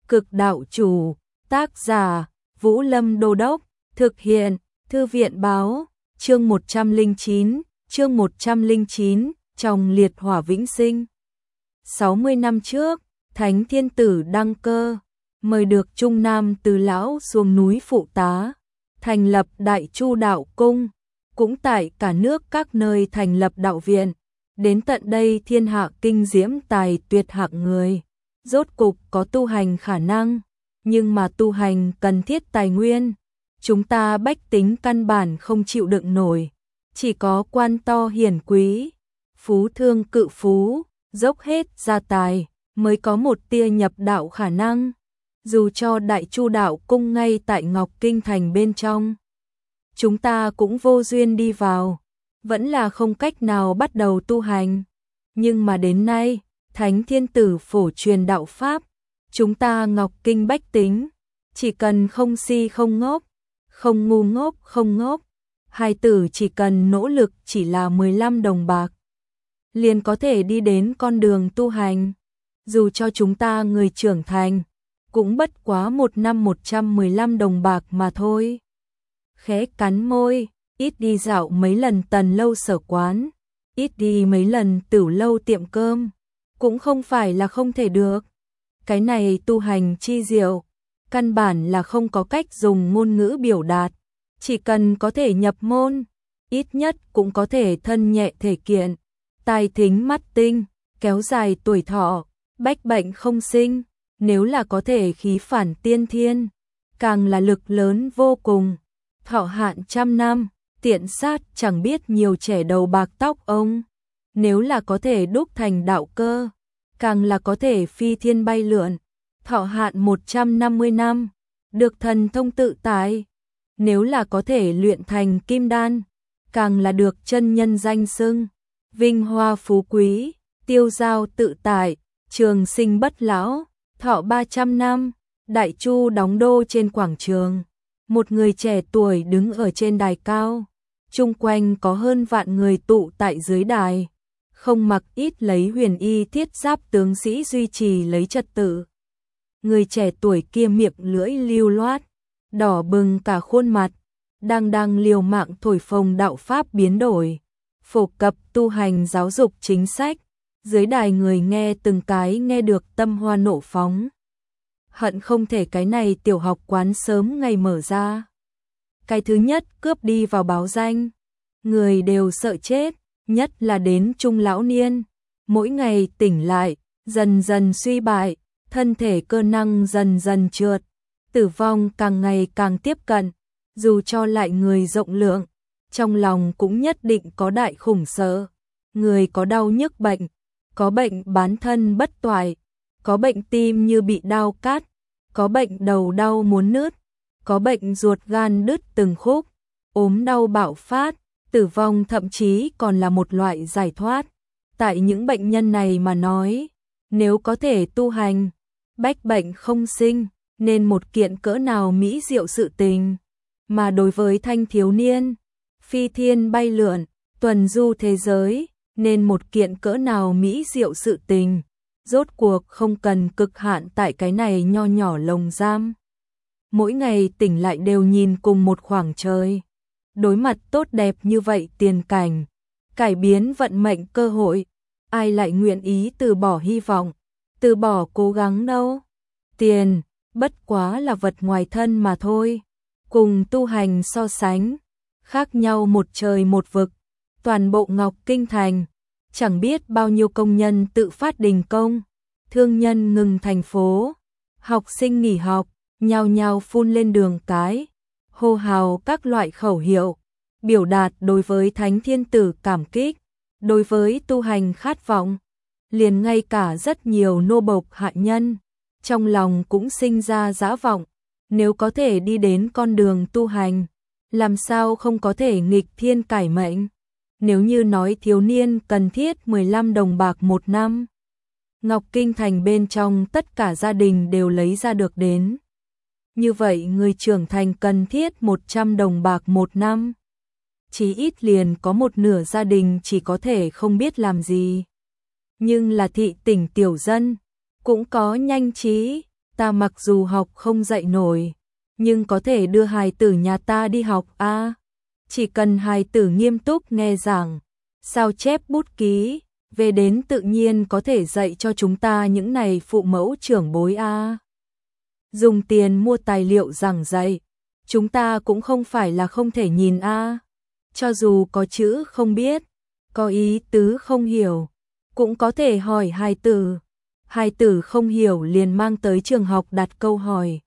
Cực đạo chủ, tác giả, Vũ Lâm Đô Đốc, thực hiện, Thư viện báo, chương 109, trong liệt hỏa vĩnh sinh. 60 năm trước, Thánh Thiên Tử đăng cơ, mời được Trung Nam Từ Lão xuống núi phụ tá, thành lập Đại Chu Đạo Cung, cũng tại cả nước các nơi thành lập đạo viện. Đến tận đây thiên hạ kinh diễm tài tuyệt hạng người, rốt cục có tu hành khả năng, nhưng mà tu hành cần thiết tài nguyên. Chúng ta bách tính căn bản không chịu đựng nổi, chỉ có quan to hiển quý, phú thương cự phú, dốc hết gia tài, mới có một tia nhập đạo khả năng. Dù cho Đại Chu Đạo Cung ngay tại Ngọc Kinh Thành bên trong, chúng ta cũng vô duyên đi vào, vẫn là không cách nào bắt đầu tu hành. Nhưng mà đến nay, Thánh Thiên Tử phổ truyền đạo Pháp, chúng ta Ngọc Kinh bách tính, chỉ cần không si không ngốc, không ngu ngốc không ngốc, hai tử chỉ cần nỗ lực chỉ là 15 đồng bạc, liền có thể đi đến con đường tu hành. Dù cho chúng ta người trưởng thành, cũng bất quá một năm 115 đồng bạc mà thôi. Khẽ cắn môi, ít đi dạo mấy lần Tần lâu sở quán, ít đi mấy lần Tửu lâu tiệm cơm, cũng không phải là không thể được. Cái này tu hành chi diệu, căn bản là không có cách dùng ngôn ngữ biểu đạt, chỉ cần có thể nhập môn, ít nhất cũng có thể thân nhẹ thể kiện, tai thính mắt tinh, kéo dài tuổi thọ, bách bệnh không sinh, nếu là có thể khí phản tiên thiên, càng là lực lớn vô cùng, thọ hạn 100 năm, tiện sát chẳng biết nhiều trẻ đầu bạc tóc ông, nếu là có thể đúc thành đạo cơ, càng là có thể phi thiên bay lượn, thọ hạn 150 năm, được thần thông tự tại, nếu là có thể luyện thành kim đan, càng là được chân nhân danh xưng, vinh hoa phú quý, tiêu dao tự tại, trường sinh bất lão, thọ 300 năm. Đại Chu đóng đô trên quảng trường, một người trẻ tuổi đứng ở trên đài cao, chung quanh có hơn vạn người tụ tại dưới đài, không mặc ít lấy huyền y thiết giáp tướng sĩ duy trì lấy trật tự. Người trẻ tuổi kia miệng lưỡi lưu loát, đỏ bừng cả khuôn mặt, đang liều mạng thổi phồng đạo pháp biến đổi, phổ cập tu hành giáo dục chính sách. Dưới đài người nghe từng cái nghe được tâm hoa nộ phóng, hận không thể cái này tiểu học quán sớm ngày mở ra. Cái thứ nhất cướp đi vào báo danh, người đều sợ chết, nhất là đến trung lão niên, mỗi ngày tỉnh lại, dần dần suy bại, thân thể cơ năng dần dần trượt, tử vong càng ngày càng tiếp cận, dù cho lại người rộng lượng, trong lòng cũng nhất định có đại khủng sợ. Người có đau nhức bệnh, có bệnh bán thân bất toại, có bệnh tim như bị đao cắt, có bệnh đầu đau muốn nứt, có bệnh ruột gan đứt từng khúc, ốm đau bạo phát, tử vong thậm chí còn là một loại giải thoát. Tại những bệnh nhân này mà nói, nếu có thể tu hành, bách bệnh không sinh, nên một kiện cỡ nào mỹ diệu sự tình. Mà đối với thanh thiếu niên, phi thiên bay lượn, tuần du thế giới, nên một kiện cỡ nào mỹ diệu sự tình, rốt cuộc không cần cực hạn tại cái này nho nhỏ lồng giam. Mỗi ngày tỉnh lại đều nhìn cùng một khoảng trời, đối mặt tốt đẹp như vậy tiền cảnh, cải biến vận mệnh cơ hội, ai lại nguyện ý từ bỏ hy vọng, từ bỏ cố gắng đâu. Tiền, bất quá là vật ngoài thân mà thôi, cùng tu hành so sánh, khác nhau một trời một vực. Toàn bộ Ngọc Kinh Thành, chẳng biết bao nhiêu công nhân tự phát đình công, thương nhân ngừng thành phố, học sinh nghỉ học, nhao nhao phun lên đường cái, hô hào các loại khẩu hiệu, biểu đạt đối với Thánh Thiên Tử cảm kích, đối với tu hành khát vọng. Liền ngay cả rất nhiều nô bộc hạ nhân, trong lòng cũng sinh ra dã vọng, nếu có thể đi đến con đường tu hành, làm sao không có thể nghịch thiên cải mệnh. Nếu như nói thiếu niên cần thiết 15 đồng bạc một năm, Ngọc Kinh Thành bên trong tất cả gia đình đều lấy ra được đến. Như vậy người trưởng thành cần thiết 100 đồng bạc một năm. Chí ít liền có một nửa gia đình chỉ có thể không biết làm gì. Nhưng là thị tỉnh tiểu dân, cũng có nhanh trí, ta mặc dù học không dạy nổi, nhưng có thể đưa hài tử nhà ta đi học a. Chỉ cần hài tử nghiêm túc nghe giảng, sao chép bút ký, về đến tự nhiên có thể dạy cho chúng ta những này phụ mẫu trưởng bối a. Dùng tiền mua tài liệu giảng dạy, chúng ta cũng không phải là không thể nhìn a. Cho dù có chữ không biết, có ý tứ không hiểu, cũng có thể hỏi hài tử. Hài tử không hiểu liền mang tới trường học đặt câu hỏi.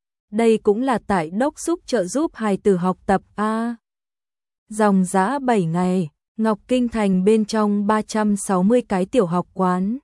Đây cũng là tại đốc xúc trợ giúp hài tử học tập a. Dòng dã 7 ngày, Ngọc Kinh Thành bên trong 360 cái tiểu học quán.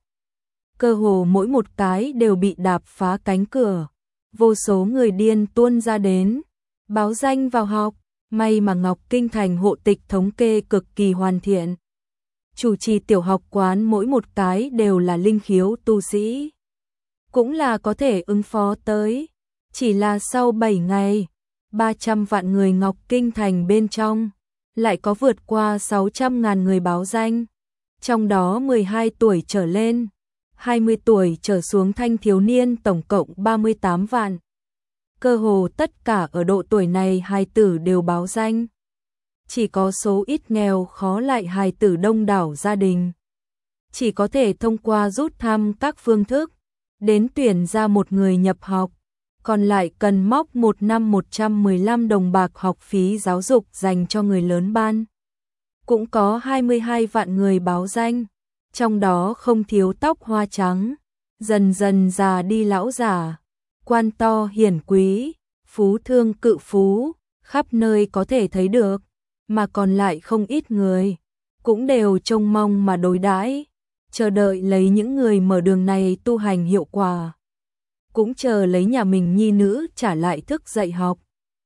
Cơ hồ mỗi một cái đều bị đạp phá cánh cửa. Vô số người điên tuôn ra đến, báo danh vào học. May mà Ngọc Kinh Thành hộ tịch thống kê cực kỳ hoàn thiện. Chủ trì tiểu học quán mỗi một cái đều là linh khiếu tu sĩ. Cũng là có thể ứng phó tới. Chỉ là sau 7 ngày, 300 vạn người Ngọc Kinh Thành bên trong, lại có vượt qua 600.000 người báo danh. Trong đó 12 tuổi trở lên, 20 tuổi trở xuống thanh thiếu niên tổng cộng 38 vạn. Cơ hồ tất cả ở độ tuổi này hài tử đều báo danh. Chỉ có số ít nghèo khó lại hài tử đông đảo gia đình. Chỉ có thể thông qua rút thăm các phương thức, đến tuyển ra một người nhập học. Còn lại cần móc một năm 115 đồng bạc học phí giáo dục dành cho người lớn ban. Cũng có 22 vạn người báo danh, trong đó không thiếu tóc hoa trắng, dần dần già đi lão già, quan to hiển quý, phú thương cự phú, khắp nơi có thể thấy được, mà còn lại không ít người, cũng đều trông mong mà đối đãi, chờ đợi lấy những người mở đường này tu hành hiệu quả. Cũng chờ lấy nhà mình nhi nữ trả lại thức dạy học,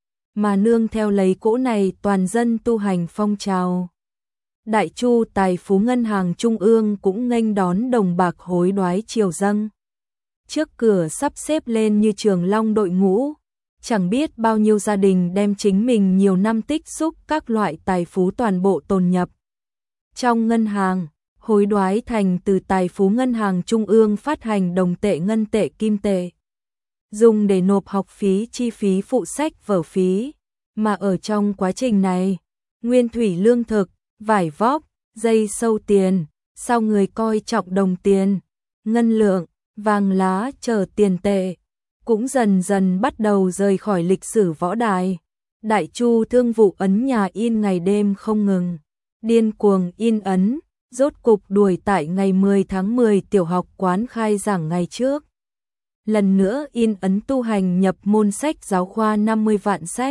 mà nương theo lấy cỗ này toàn dân tu hành phong trào. Đại Chu Tài Phú Ngân hàng Trung ương cũng nghênh đón đồng bạc hối đoái triều dâng. Trước cửa sắp xếp lên như trường long đội ngũ, chẳng biết bao nhiêu gia đình đem chính mình nhiều năm tích xúc các loại tài phú toàn bộ tồn nhập trong ngân hàng, hối đoái thành từ Tài Phú Ngân hàng Trung ương phát hành đồng tệ ngân tệ kim tệ, dùng để nộp học phí chi phí phụ sách vở phí, mà ở trong quá trình này, nguyên thủy lương thực, vải vóc, dây sâu tiền, sao người coi trọng đồng tiền, ngân lượng, vàng lá chờ tiền tệ, cũng dần dần bắt đầu rời khỏi lịch sử võ đài. Đại Chu thương vụ ấn nhà in ngày đêm không ngừng, điên cuồng in ấn, rốt cục đuổi tại ngày 10 tháng 10 tiểu học quán khai giảng ngày trước. Lần nữa in ấn tu hành nhập môn sách giáo khoa 50 vạn sách.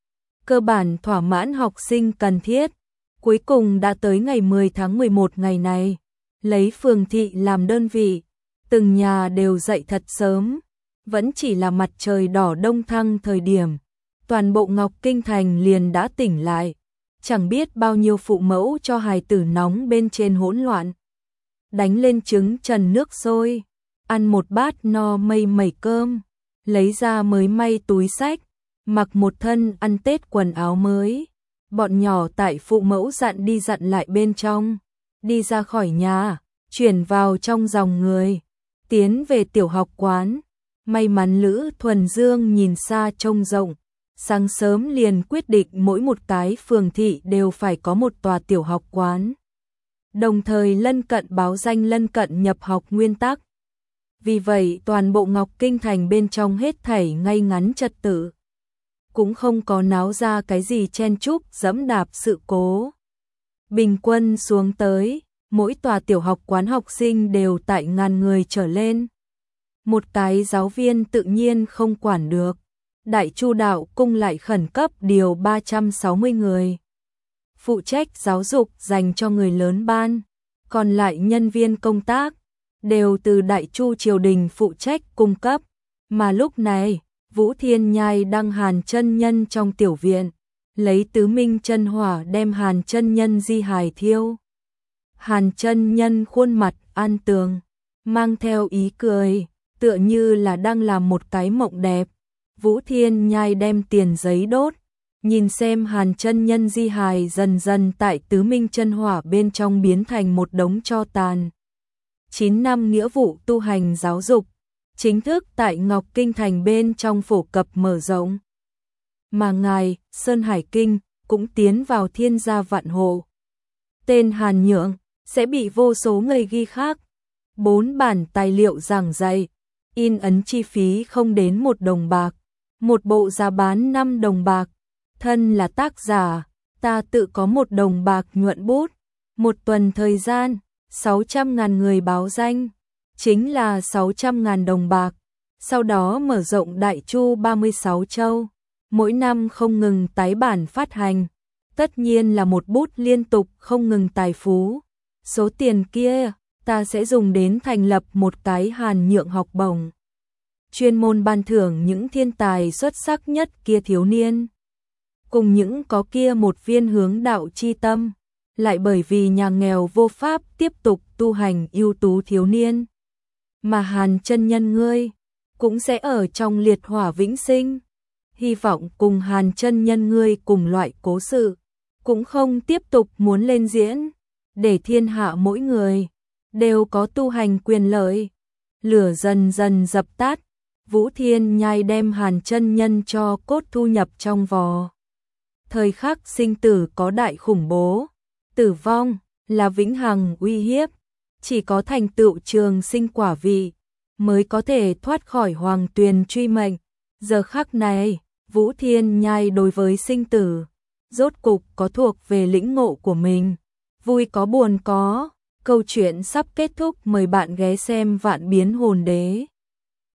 Cơ bản thỏa mãn học sinh cần thiết. Cuối cùng đã tới ngày 10 tháng 11 ngày này, lấy phường thị làm đơn vị, từng nhà đều dậy thật sớm, vẫn chỉ là mặt trời đỏ đông thăng thời điểm, toàn bộ Ngọc Kinh Thành liền đã tỉnh lại, chẳng biết bao nhiêu phụ mẫu cho hài tử nóng bên trên hỗn loạn. Đánh lên trứng trần nước sôi, ăn một bát no mây mẩy cơm, lấy ra mới may túi sách, mặc một thân ăn Tết quần áo mới. Bọn nhỏ tại phụ mẫu dặn đi dặn lại bên trong, đi ra khỏi nhà, chuyển vào trong dòng người, tiến về tiểu học quán. May mắn Lữ Thuần Dương nhìn xa trông rộng, sáng sớm liền quyết định mỗi một cái phường thị đều phải có một tòa tiểu học quán. Đồng thời lân cận báo danh lân cận nhập học nguyên tắc. Vì vậy toàn bộ Ngọc Kinh Thành bên trong hết thảy ngay ngắn trật tự. Cũng không có náo ra cái gì chen chúc dẫm đạp sự cố. Bình quân xuống tới, mỗi tòa tiểu học quán học sinh đều tại ngàn người trở lên. Một cái giáo viên tự nhiên không quản được. Đại Chu đạo cung lại khẩn cấp điều 360 người. Phụ trách giáo dục dành cho người lớn ban, còn lại nhân viên công tác, đều từ Đại Chu triều đình phụ trách cung cấp. Mà lúc này, Vũ Thiên Nhai đăng Hàn chân nhân trong tiểu viện, lấy tứ minh chân hỏa đem Hàn chân nhân di hài thiêu. Hàn chân nhân khuôn mặt an tường, mang theo ý cười, tựa như là đang làm một cái mộng đẹp. Vũ Thiên Nhai đem tiền giấy đốt, nhìn xem Hàn chân nhân di hài dần dần tại tứ minh chân hỏa bên trong biến thành một đống tro tàn. 9 năm nghĩa vụ tu hành giáo dục, chính thức tại Ngọc Kinh Thành bên trong phổ cập mở rộng. Mà ngài, Sơn Hải Kinh, cũng tiến vào thiên gia vạn hộ. Tên Hàn Nhượng sẽ bị vô số người ghi khác. 4 bản tài liệu giảng dạy, in ấn chi phí không đến 1 đồng bạc, một bộ giá bán 5 đồng bạc. Thân là tác giả, ta tự có 1 đồng bạc nhuận bút. 1 tuần thời gian, 600.000 người báo danh, chính là 600.000 đồng bạc. Sau đó mở rộng Đại Chu 36 châu, mỗi năm không ngừng tái bản phát hành. Tất nhiên là một bút liên tục không ngừng tài phú. Số tiền kia, ta sẽ dùng đến thành lập một cái Hàn Nhượng học bổng, chuyên môn ban thưởng những thiên tài xuất sắc nhất kia thiếu niên. Cùng những có kia một viên hướng đạo chi tâm, lại bởi vì nhà nghèo vô pháp tiếp tục tu hành ưu tú thiếu niên. Mà Hàn chân nhân ngươi, cũng sẽ ở trong liệt hỏa vĩnh sinh. Hy vọng cùng Hàn chân nhân ngươi cùng loại cố sự, cũng không tiếp tục muốn lên diễn, để thiên hạ mỗi người đều có tu hành quyền lợi. Lửa dần dần dập tắt, Vũ Thiên Nhai đem Hàn chân nhân cho cốt thu nhập trong vò. Thời khắc sinh tử có đại khủng bố, tử vong là vĩnh hằng uy hiếp, chỉ có thành tựu trường sinh quả vị mới có thể thoát khỏi hoàng tuyền truy mệnh. Giờ khắc này, Vũ Thiên Nhai đối với sinh tử rốt cục có thuộc về lĩnh ngộ của mình. Vui có buồn có, câu chuyện sắp kết thúc, mời bạn ghé xem Vạn Biến Hồn Đế.